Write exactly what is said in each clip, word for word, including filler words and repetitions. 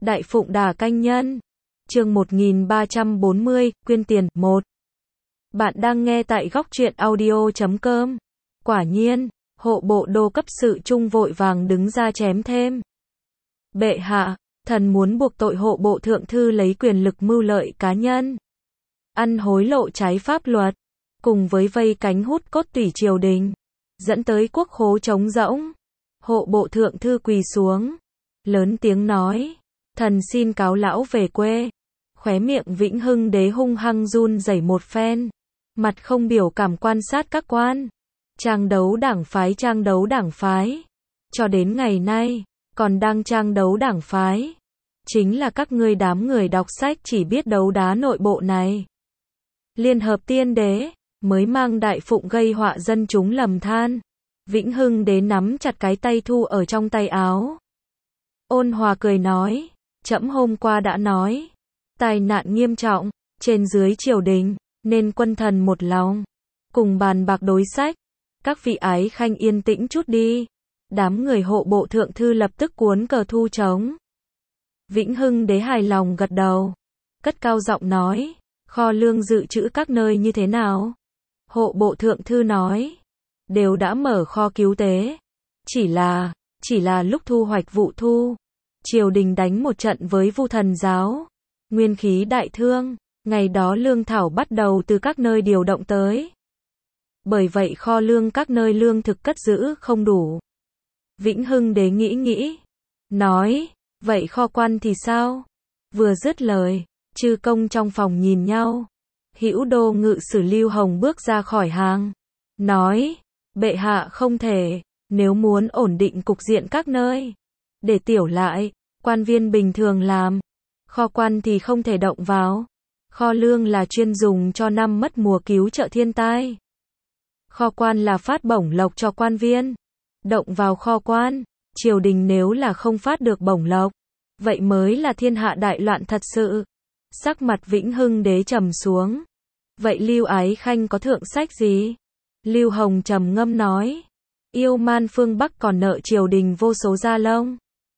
Đại Phụng Đà Canh Nhân. Chương một nghìn ba trăm bốn mươi, quyên tiền, một. Bạn đang nghe tại góc truyện audio chấm com. Quả nhiên, hộ bộ đô cấp sự trung vội vàng đứng ra chém thêm. Bệ hạ, thần muốn buộc tội hộ bộ thượng thư lấy quyền lực mưu lợi cá nhân, ăn hối lộ trái pháp luật, cùng với vây cánh hút cốt tủy triều đình, dẫn tới quốc khố trống rỗng. Hộ bộ thượng thư quỳ xuống, lớn tiếng nói, thần xin cáo lão về quê. Khóe miệng Vĩnh Hưng Đế hung hăng run rẩy một phen, mặt không biểu cảm quan sát các quan. Trang đấu đảng phái trang đấu đảng phái. Cho đến ngày nay, còn đang trang đấu đảng phái. Chính là các ngươi đám người đọc sách chỉ biết đấu đá nội bộ này. Liên hợp tiên đế, mới mang Đại Phụng gây họa dân chúng lầm than. Vĩnh Hưng Đế nắm chặt cái tay thu ở trong tay áo. Ôn hòa cười nói, trẫm hôm qua đã nói, tai nạn nghiêm trọng, trên dưới triều đình, nên quân thần một lòng, cùng bàn bạc đối sách. Các vị ái khanh yên tĩnh chút đi. Đám người hộ bộ thượng thư lập tức cuốn cờ thu trống. Vĩnh Hưng Đế hài lòng gật đầu, cất cao giọng nói, kho lương dự trữ các nơi như thế nào? Hộ bộ thượng thư nói, đều đã mở kho cứu tế. Chỉ là, chỉ là lúc thu hoạch vụ thu, triều đình đánh một trận với Vu Thần giáo, nguyên khí đại thương, ngày đó lương thảo bắt đầu từ các nơi điều động tới. Bởi vậy kho lương các nơi lương thực cất giữ không đủ. Vĩnh Hưng Đế nghĩ nghĩ, nói, vậy kho quan thì sao? Vừa dứt lời, chư công trong phòng nhìn nhau. Hữu đô ngự sử Lưu Hồng bước ra khỏi hàng, nói, bệ hạ không thể, nếu muốn ổn định cục diện các nơi, để tiểu lại, quan viên bình thường làm, kho quan thì không thể động vào. Kho lương là chuyên dùng cho năm mất mùa cứu trợ thiên tai. Kho quan là phát bổng lộc cho quan viên. Động vào kho quan, triều đình nếu là không phát được bổng lộc, vậy mới là thiên hạ đại loạn thật sự. Sắc mặt Vĩnh Hưng Đế trầm xuống. Vậy Lưu Ái Khanh có thượng sách gì? Lưu Hồng trầm ngâm nói, Yêu Man phương Bắc còn nợ triều đình vô số gia lông,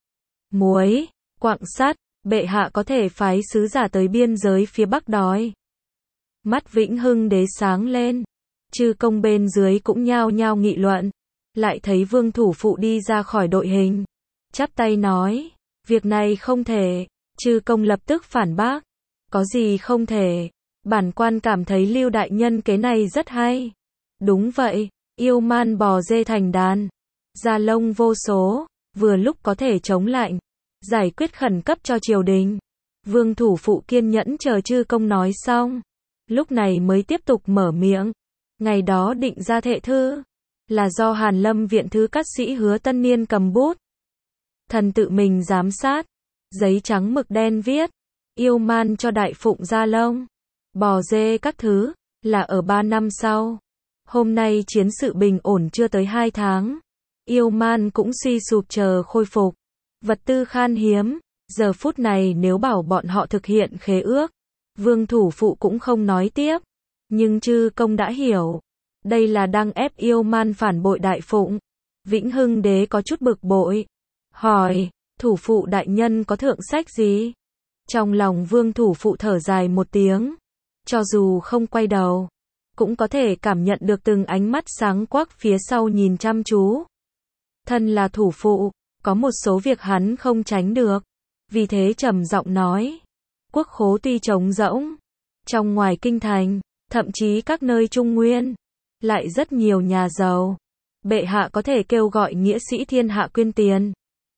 muối, quặng sắt, bệ hạ có thể phái sứ giả tới biên giới phía Bắc đòi. Mắt Vĩnh Hưng Đế sáng lên, chư công bên dưới cũng nhao nhao nghị luận. Lại thấy Vương Thủ Phụ đi ra khỏi đội hình, chắp tay nói, việc này không thể. Chư công lập tức phản bác, có gì không thể, bản quan cảm thấy Lưu đại nhân kế này rất hay. Đúng vậy, yêu man bò dê thành đàn, gia lông vô số, vừa lúc có thể chống lạnh, giải quyết khẩn cấp cho triều đình. Vương Thủ Phụ kiên nhẫn chờ chư công nói xong, lúc này mới tiếp tục mở miệng. Ngày đó định ra thệ thư, là do Hàn Lâm viện thứ cát sĩ Hứa Tân Niên cầm bút, thần tự mình giám sát, giấy trắng mực đen viết, yêu man cho Đại Phụng gia lông, bò dê các thứ, là ở ba năm sau. Hôm nay chiến sự bình ổn chưa tới hai tháng, yêu man cũng suy sụp chờ khôi phục, vật tư khan hiếm, giờ phút này nếu bảo bọn họ thực hiện khế ước, Vương Thủ Phụ cũng không nói tiếp, nhưng chư công đã hiểu. Đây là đang ép yêu man phản bội Đại Phụng. Vĩnh Hưng Đế có chút bực bội, hỏi, Thủ Phụ đại nhân có thượng sách gì? Trong lòng Vương Thủ Phụ thở dài một tiếng, cho dù không quay đầu, cũng có thể cảm nhận được từng ánh mắt sáng quắc phía sau nhìn chăm chú. Thân là thủ phụ, có một số việc hắn không tránh được, vì thế trầm giọng nói, quốc khố tuy trống rỗng, trong ngoài kinh thành, thậm chí các nơi Trung Nguyên, lại rất nhiều nhà giàu. Bệ hạ có thể kêu gọi nghĩa sĩ thiên hạ quyên tiền.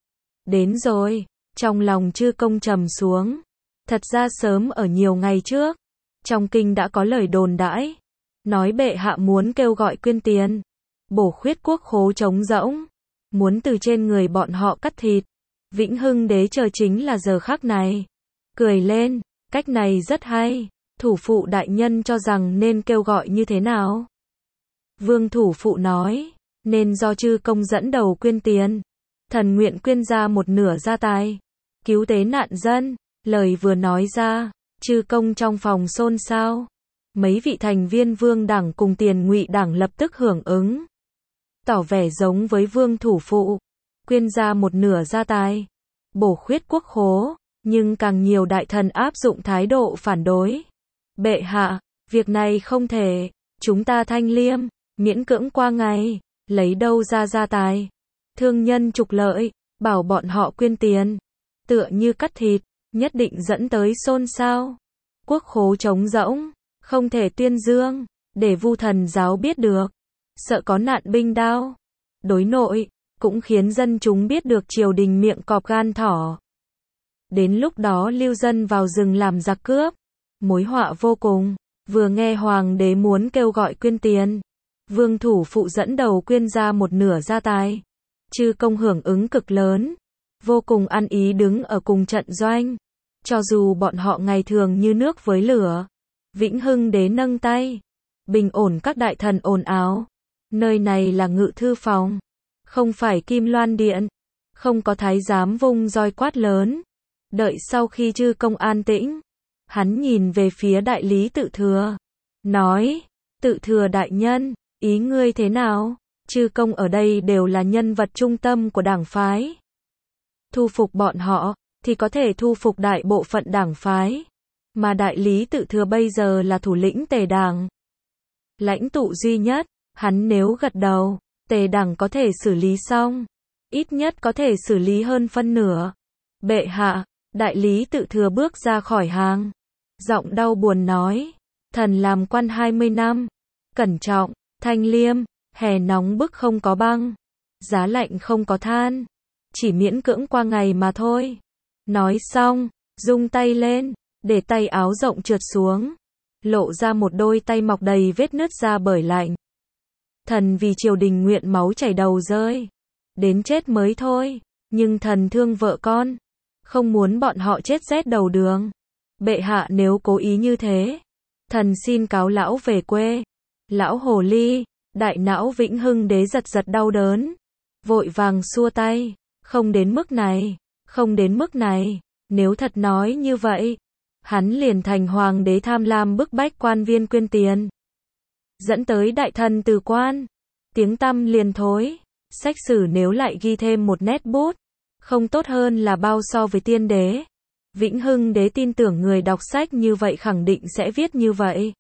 Đến rồi, trong lòng chư công trầm xuống. Thật ra sớm ở nhiều ngày trước, trong kinh đã có lời đồn đãi, nói bệ hạ muốn kêu gọi quyên tiền, bổ khuyết quốc khố trống rỗng, muốn từ trên người bọn họ cắt thịt. Vĩnh Hưng Đế chờ chính là giờ khắc này, cười lên, cách này rất hay. Thủ phụ đại nhân cho rằng nên kêu gọi như thế nào? Vương Thủ Phụ nói, nên do chư công dẫn đầu quyên tiền, thần nguyện quyên ra một nửa gia tài, cứu tế nạn dân. Lời vừa nói ra, chư công trong phòng xôn xao. Mấy vị thành viên Vương đảng cùng Tiền Ngụy đảng lập tức hưởng ứng, tỏ vẻ giống với Vương Thủ Phụ, quyên ra một nửa gia tài, bổ khuyết quốc khố, Nhưng càng nhiều đại thần áp dụng thái độ phản đối. Bệ hạ, việc này không thể, chúng ta thanh liêm, miễn cưỡng qua ngày, lấy đâu ra gia tài. Thương nhân trục lợi, bảo bọn họ quyên tiền, tựa như cắt thịt, nhất định dẫn tới xôn xao. Quốc khố trống rỗng, không thể tuyên dương, để Vu Thần giáo biết được, sợ có nạn binh đao. Đối nội, cũng khiến dân chúng biết được triều đình miệng cọp gan thỏ. Đến lúc đó lưu dân vào rừng làm giặc cướp, mối họa vô cùng. Vừa nghe hoàng đế muốn kêu gọi quyên tiền, vương thủ phụ dẫn đầu quyên ra một nửa gia tài. Chư công hưởng ứng cực lớn, vô cùng ăn ý đứng ở cùng trận doanh. Cho dù bọn họ ngày thường như nước với lửa, Vĩnh Hưng đế nâng tay, bình ổn các đại thần ồn ào. Nơi này là ngự thư phòng, không phải Kim Loan điện, không có thái giám vung roi quát lớn. Đợi sau khi chư công an tĩnh, hắn nhìn về phía đại lý Tự Thừa, nói, Tự Thừa đại nhân, ý ngươi thế nào? Chư công ở đây đều là nhân vật trung tâm của đảng phái. Thu phục bọn họ, thì có thể thu phục đại bộ phận đảng phái. Mà đại lý Tự Thừa bây giờ là thủ lĩnh Tề đảng, lãnh tụ duy nhất. Hắn nếu gật đầu, Tề đảng có thể xử lý xong, ít nhất có thể xử lý hơn phân nửa. Bệ hạ, đại lý Tự Thừa bước ra khỏi hàng, giọng đau buồn nói, thần làm quan hai mươi năm, cẩn trọng, thanh liêm, hè nóng bức không có băng, giá lạnh không có than, chỉ miễn cưỡng qua ngày mà thôi. Nói xong, rung tay lên, để tay áo rộng trượt xuống, lộ ra một đôi tay mọc đầy vết nứt ra bởi lạnh. Thần vì triều đình nguyện máu chảy đầu rơi, đến chết mới thôi, nhưng thần thương vợ con, không muốn bọn họ chết rét đầu đường. Bệ hạ nếu cố ý như thế, thần xin cáo lão về quê. Lão hồ ly, đại não Vĩnh Hưng đế giật giật đau đớn, vội vàng xua tay, không đến mức này, không đến mức này, nếu thật nói như vậy, hắn liền thành hoàng đế tham lam bức bách quan viên quyên tiền, dẫn tới đại thần từ quan, tiếng tăm liền thối. Sách sử nếu lại ghi thêm một nét bút, không tốt hơn là bao so với tiên đế. Vĩnh Hưng đế tin tưởng người đọc sách như vậy khẳng định sẽ viết như vậy.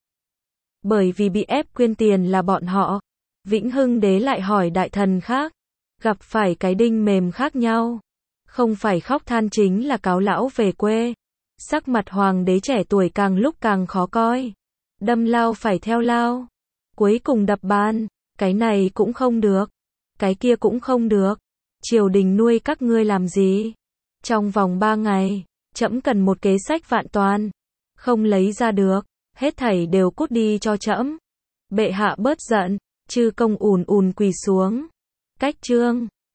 Bởi vì bị ép quyên tiền là bọn họ. Vĩnh Hưng đế lại hỏi đại thần khác, gặp phải cái đinh mềm khác nhau, không phải khóc than chính là cáo lão về quê. Sắc mặt hoàng đế trẻ tuổi càng lúc càng khó coi, đâm lao phải theo lao, cuối cùng đập bàn, cái này cũng không được, cái kia cũng không được, triều đình nuôi các ngươi làm gì? Trong vòng ba ngày, trẫm cần một kế sách vạn toàn, không lấy ra được, hết thảy đều cút đi cho trẫm. Bệ hạ bớt giận, chư công ùn ùn quỳ xuống, cách trương.